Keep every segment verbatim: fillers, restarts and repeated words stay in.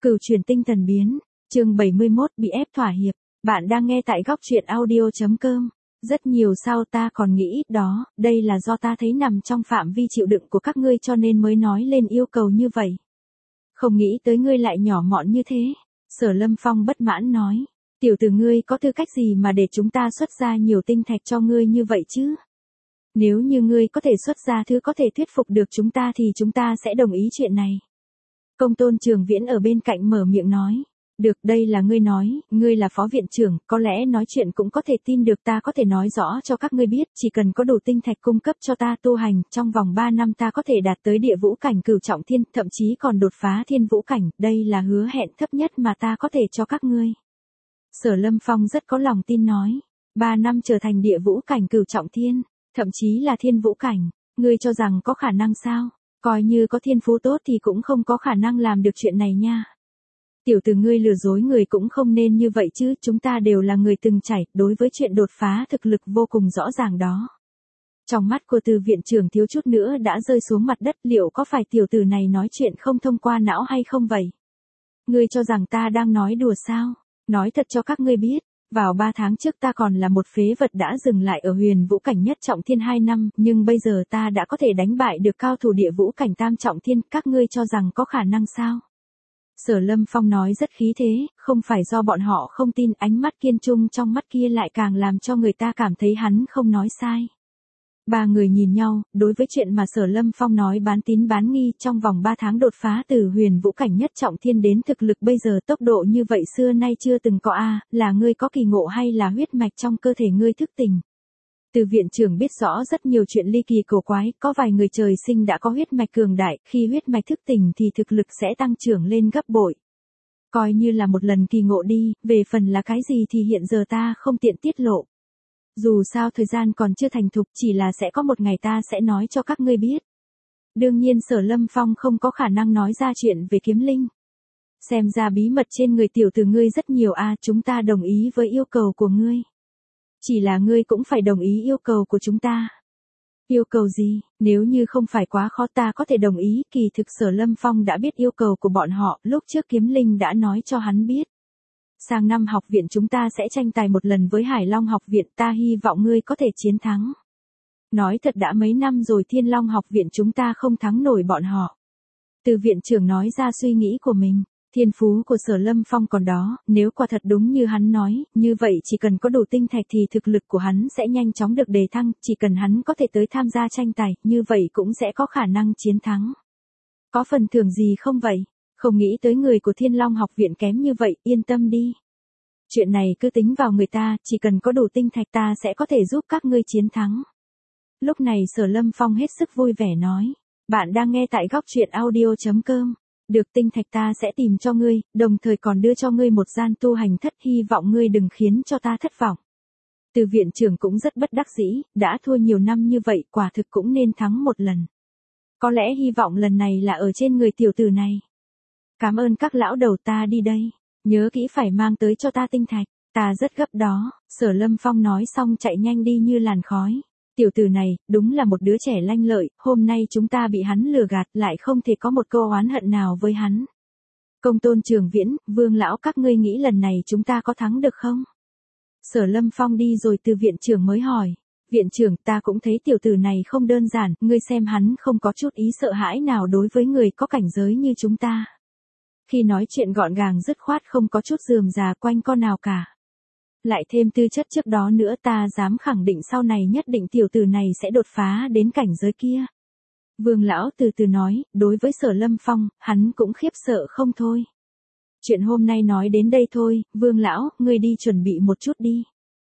Cửu chuyển tinh thần biến, chương bảy mươi mốt bị ép thỏa hiệp. Bạn đang nghe tại góc truyện audio chấm com. Rất nhiều sao ta còn nghĩ, đó, đây là do ta thấy nằm trong phạm vi chịu đựng của các ngươi cho nên mới nói lên yêu cầu như vậy. Không nghĩ tới ngươi lại nhỏ mọn như thế. Sở Lâm Phong bất mãn nói. Tiểu tử ngươi có tư cách gì mà để chúng ta xuất ra nhiều tinh thạch cho ngươi như vậy chứ? Nếu như ngươi có thể xuất ra thứ có thể thuyết phục được chúng ta thì chúng ta sẽ đồng ý chuyện này. Công tôn Trường Viễn ở bên cạnh mở miệng nói. Được, đây là ngươi nói, ngươi là phó viện trưởng, có lẽ nói chuyện cũng có thể tin được, ta có thể nói rõ cho các ngươi biết, chỉ cần có đủ tinh thạch cung cấp cho ta tu hành, trong vòng ba năm ta có thể đạt tới địa vũ cảnh cửu trọng thiên, thậm chí còn đột phá thiên vũ cảnh, đây là hứa hẹn thấp nhất mà ta có thể cho các ngươi. Sở Lâm Phong rất có lòng tin nói, ba năm trở thành địa vũ cảnh cửu trọng thiên, thậm chí là thiên vũ cảnh, ngươi cho rằng có khả năng sao? Coi như có thiên phú tốt thì cũng không có khả năng làm được chuyện này nha. Tiểu tử ngươi lừa dối người cũng không nên như vậy chứ, chúng ta đều là người từng trải, đối với chuyện đột phá thực lực vô cùng rõ ràng đó. Trong mắt của Từ viện trưởng thiếu chút nữa đã rơi xuống mặt đất, liệu có phải tiểu tử này nói chuyện không thông qua não hay không vậy? Ngươi cho rằng ta đang nói đùa sao? Nói thật cho các ngươi biết. Vào ba tháng trước ta còn là một phế vật đã dừng lại ở huyền vũ cảnh nhất trọng thiên hai năm, nhưng bây giờ ta đã có thể đánh bại được cao thủ địa vũ cảnh tam trọng thiên, các ngươi cho rằng có khả năng sao? Sở Lâm Phong nói rất khí thế, không phải do bọn họ không tin, ánh mắt kiên trung trong mắt kia lại càng làm cho người ta cảm thấy hắn không nói sai. Ba người nhìn nhau, đối với chuyện mà Sở Lâm Phong nói bán tín bán nghi, trong vòng ba tháng đột phá từ huyền vũ cảnh nhất trọng thiên đến thực lực bây giờ tốc độ như vậy xưa nay chưa từng có a, là ngươi có kỳ ngộ hay là huyết mạch trong cơ thể ngươi thức tỉnh. Từ viện trưởng biết rõ rất nhiều chuyện ly kỳ cổ quái, có vài người trời sinh đã có huyết mạch cường đại, khi huyết mạch thức tỉnh thì thực lực sẽ tăng trưởng lên gấp bội. Coi như là một lần kỳ ngộ đi, về phần là cái gì thì hiện giờ ta không tiện tiết lộ. Dù sao thời gian còn chưa thành thục, chỉ là sẽ có một ngày ta sẽ nói cho các ngươi biết. Đương nhiên Sở Lâm Phong không có khả năng nói ra chuyện về kiếm linh. Xem ra bí mật trên người tiểu tử ngươi rất nhiều a, chúng ta đồng ý với yêu cầu của ngươi. Chỉ là ngươi cũng phải đồng ý yêu cầu của chúng ta. Yêu cầu gì? Nếu như không phải quá khó ta có thể đồng ý, kỳ thực Sở Lâm Phong đã biết yêu cầu của bọn họ, lúc trước kiếm linh đã nói cho hắn biết. Sang năm học viện chúng ta sẽ tranh tài một lần với Hải Long học viện, ta hy vọng ngươi có thể chiến thắng. Nói thật đã mấy năm rồi Thiên Long học viện chúng ta không thắng nổi bọn họ. Từ viện trưởng nói ra suy nghĩ của mình. Thiên phú của Sở Lâm Phong còn đó, nếu quả thật đúng như hắn nói, như vậy chỉ cần có đủ tinh thạch thì thực lực của hắn sẽ nhanh chóng được đề thăng, chỉ cần hắn có thể tới tham gia tranh tài, như vậy cũng sẽ có khả năng chiến thắng. Có phần thưởng gì không vậy? Không nghĩ tới người của Thiên Long học viện kém như vậy, yên tâm đi. Chuyện này cứ tính vào người ta, chỉ cần có đủ tinh thạch ta sẽ có thể giúp các ngươi chiến thắng. Lúc này Sở Lâm Phong hết sức vui vẻ nói. Bạn đang nghe tại góc truyện audio chấm com. Được, tinh thạch ta sẽ tìm cho ngươi, đồng thời còn đưa cho ngươi một gian tu hành thất, hy vọng ngươi đừng khiến cho ta thất vọng. Từ viện trưởng cũng rất bất đắc dĩ, đã thua nhiều năm như vậy, quả thực cũng nên thắng một lần. Có lẽ hy vọng lần này là ở trên người tiểu tử này. Cảm ơn các lão đầu, ta đi đây. Nhớ kỹ phải mang tới cho ta tinh thạch, ta rất gấp đó. Sở Lâm Phong nói xong chạy nhanh đi như làn khói. Tiểu tử này, đúng là một đứa trẻ lanh lợi, hôm nay chúng ta bị hắn lừa gạt, lại không thể có một câu oán hận nào với hắn. Công tôn Trường Viễn, Vương lão các ngươi nghĩ lần này chúng ta có thắng được không? Sở Lâm Phong đi rồi Từ viện trưởng mới hỏi. Viện trưởng, ta cũng thấy tiểu tử này không đơn giản, ngươi xem hắn không có chút ý sợ hãi nào đối với người có cảnh giới như chúng ta. Khi nói chuyện gọn gàng dứt khoát, không có chút rườm rà quanh co nào cả. Lại thêm tư chất trước đó nữa, ta dám khẳng định sau này nhất định tiểu tử này sẽ đột phá đến cảnh giới kia. Vương lão từ từ nói, đối với Sở Lâm Phong, hắn cũng khiếp sợ không thôi. Chuyện hôm nay nói đến đây thôi, Vương lão, ngươi đi chuẩn bị một chút đi.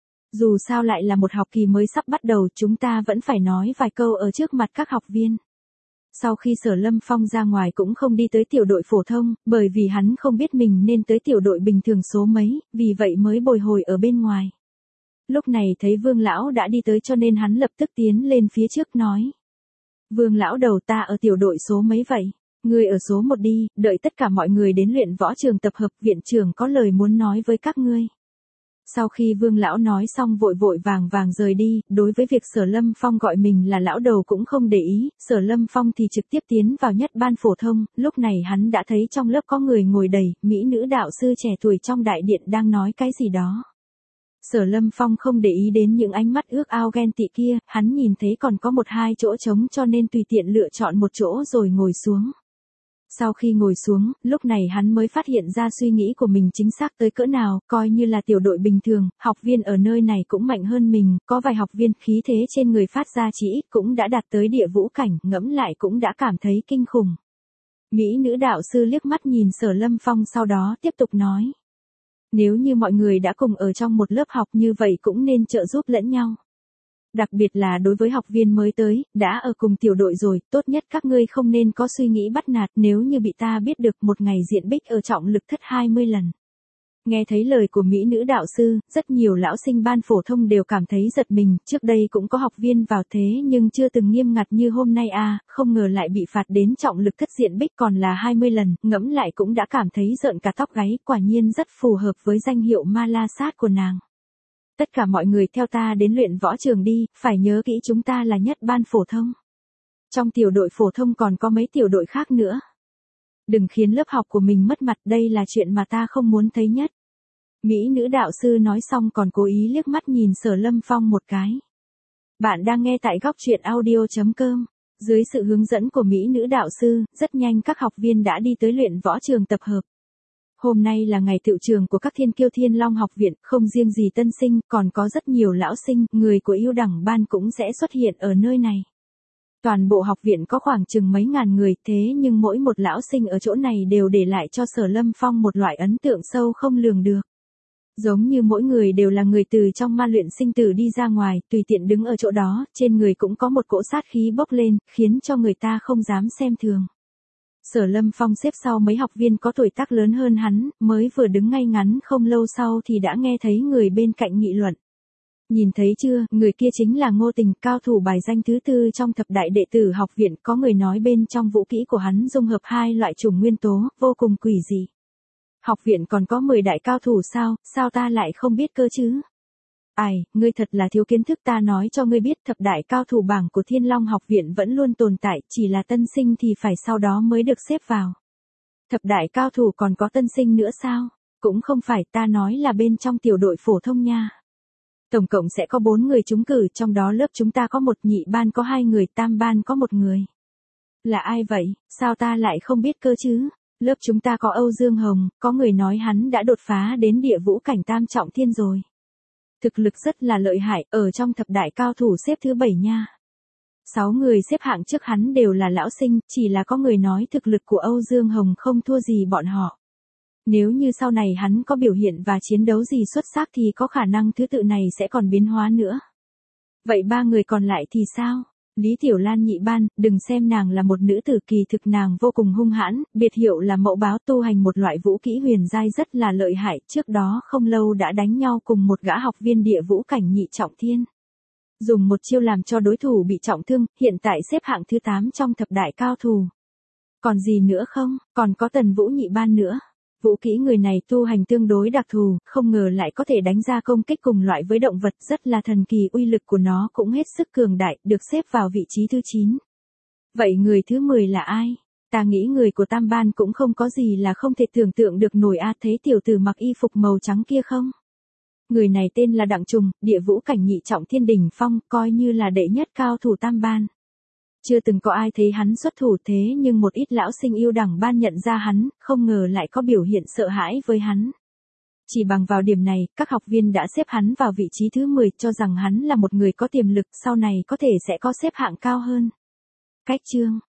Dù sao lại là một học kỳ mới sắp bắt đầu, chúng ta vẫn phải nói vài câu ở trước mặt các học viên. Sau khi Sở Lâm Phong ra ngoài cũng không đi tới tiểu đội phổ thông, bởi vì hắn không biết mình nên tới tiểu đội bình thường số mấy, vì vậy mới bồi hồi ở bên ngoài. Lúc này thấy Vương lão đã đi tới cho nên hắn lập tức tiến lên phía trước nói. Vương lão đầu, ta ở tiểu đội số mấy vậy? Ngươi ở số một đi, đợi tất cả mọi người đến luyện võ trường tập hợp, viện trưởng có lời muốn nói với các ngươi. Sau khi Vương lão nói xong vội vội vàng vàng rời đi, đối với việc Sở Lâm Phong gọi mình là lão đầu cũng không để ý, Sở Lâm Phong thì trực tiếp tiến vào nhất ban phổ thông, lúc này hắn đã thấy trong lớp có người ngồi đầy, mỹ nữ đạo sư trẻ tuổi trong đại điện đang nói cái gì đó. Sở Lâm Phong không để ý đến những ánh mắt ước ao ghen tị kia, hắn nhìn thấy còn có một hai chỗ trống cho nên tùy tiện lựa chọn một chỗ rồi ngồi xuống. Sau khi ngồi xuống, lúc này hắn mới phát hiện ra suy nghĩ của mình chính xác tới cỡ nào, coi như là tiểu đội bình thường, học viên ở nơi này cũng mạnh hơn mình, có vài học viên khí thế trên người phát ra chỉ ít cũng đã đạt tới địa vũ cảnh, ngẫm lại cũng đã cảm thấy kinh khủng. Mỹ nữ đạo sư liếc mắt nhìn Sở Lâm Phong sau đó tiếp tục nói. Nếu như mọi người đã cùng ở trong một lớp học như vậy cũng nên trợ giúp lẫn nhau. Đặc biệt là đối với học viên mới tới, đã ở cùng tiểu đội rồi, tốt nhất các ngươi không nên có suy nghĩ bắt nạt, nếu như bị ta biết được một ngày diện bích ở trọng lực thất hai mươi lần. Nghe thấy lời của mỹ nữ đạo sư, rất nhiều lão sinh ban phổ thông đều cảm thấy giật mình, trước đây cũng có học viên vào thế nhưng chưa từng nghiêm ngặt như hôm nay à, không ngờ lại bị phạt đến trọng lực thất diện bích còn là hai mươi lần, ngẫm lại cũng đã cảm thấy rợn cả tóc gáy, quả nhiên rất phù hợp với danh hiệu ma la sát của nàng. Tất cả mọi người theo ta đến luyện võ trường đi, phải nhớ kỹ chúng ta là nhất ban phổ thông. Trong tiểu đội phổ thông còn có mấy tiểu đội khác nữa. Đừng khiến lớp học của mình mất mặt, đây là chuyện mà ta không muốn thấy nhất. Mỹ nữ đạo sư nói xong còn cố ý liếc mắt nhìn Sở Lâm Phong một cái. Bạn đang nghe tại góc truyện audio chấm com. Dưới sự hướng dẫn của Mỹ nữ đạo sư, rất nhanh các học viên đã đi tới luyện võ trường tập hợp. Hôm nay là ngày tựu trường của các Thiên Kiêu Thiên Long học viện, không riêng gì tân sinh, còn có rất nhiều lão sinh, người của yêu đẳng ban cũng sẽ xuất hiện ở nơi này. Toàn bộ học viện có khoảng chừng mấy ngàn người, thế nhưng mỗi một lão sinh ở chỗ này đều để lại cho Sở Lâm Phong một loại ấn tượng sâu không lường được. Giống như mỗi người đều là người từ trong ma luyện sinh tử đi ra ngoài, tùy tiện đứng ở chỗ đó, trên người cũng có một cỗ sát khí bốc lên, khiến cho người ta không dám xem thường. Sở Lâm Phong xếp sau mấy học viên có tuổi tác lớn hơn hắn, mới vừa đứng ngay ngắn không lâu sau thì đã nghe thấy người bên cạnh nghị luận. Nhìn thấy chưa, người kia chính là Ngô Tình, cao thủ bài danh thứ tư trong thập đại đệ tử học viện, có người nói bên trong vũ kỹ của hắn dung hợp hai loại chủng nguyên tố, vô cùng quỷ dị. Học viện còn có mười đại cao thủ sao, sao ta lại không biết cơ chứ? Ai, ngươi thật là thiếu kiến thức, ta nói cho ngươi biết thập đại cao thủ bảng của Thiên Long học viện vẫn luôn tồn tại, chỉ là tân sinh thì phải sau đó mới được xếp vào. Thập đại cao thủ còn có tân sinh nữa sao? Cũng không phải, ta nói là bên trong tiểu đội phổ thông nha. Tổng cộng sẽ có bốn người trúng cử, trong đó lớp chúng ta có một, nhị ban có hai người, tam ban có một người. Là ai vậy, sao ta lại không biết cơ chứ? Lớp chúng ta có Âu Dương Hồng, có người nói hắn đã đột phá đến địa vũ cảnh tam trọng thiên rồi. Thực lực rất là lợi hại, ở trong thập đại cao thủ xếp thứ bảy nha. Sáu người xếp hạng trước hắn đều là lão sinh, chỉ là có người nói thực lực của Âu Dương Hồng không thua gì bọn họ. Nếu như sau này hắn có biểu hiện và chiến đấu gì xuất sắc thì có khả năng thứ tự này sẽ còn biến hóa nữa. Vậy ba người còn lại thì sao? Lý Tiểu Lan nhị ban, đừng xem nàng là một nữ tử, kỳ thực nàng vô cùng hung hãn, biệt hiệu là mẫu báo, tu hành một loại vũ kỹ huyền giai rất là lợi hại, trước đó không lâu đã đánh nhau cùng một gã học viên địa vũ cảnh nhị trọng thiên. Dùng một chiêu làm cho đối thủ bị trọng thương, hiện tại xếp hạng thứ tám trong thập đại cao thủ. Còn gì nữa không, còn có Tần Vũ nhị ban nữa. Vũ kỹ người này tu hành tương đối đặc thù, không ngờ lại có thể đánh ra công kích cùng loại với động vật, rất là thần kỳ, uy lực của nó cũng hết sức cường đại, được xếp vào vị trí thứ chín. Vậy người thứ mười là ai? Ta nghĩ người của tam ban cũng không có gì là không thể tưởng tượng được nổi a, thấy tiểu tử mặc y phục màu trắng kia không? Người này tên là Đặng Trùng, địa vũ cảnh nhị trọng thiên đỉnh phong, coi như là đệ nhất cao thủ tam ban. Chưa từng có ai thấy hắn xuất thủ, thế nhưng một ít lão sinh yêu đẳng ban nhận ra hắn, không ngờ lại có biểu hiện sợ hãi với hắn. Chỉ bằng vào điểm này, các học viên đã xếp hắn vào vị trí thứ mười, cho rằng hắn là một người có tiềm lực, sau này có thể sẽ có xếp hạng cao hơn. Cách chương,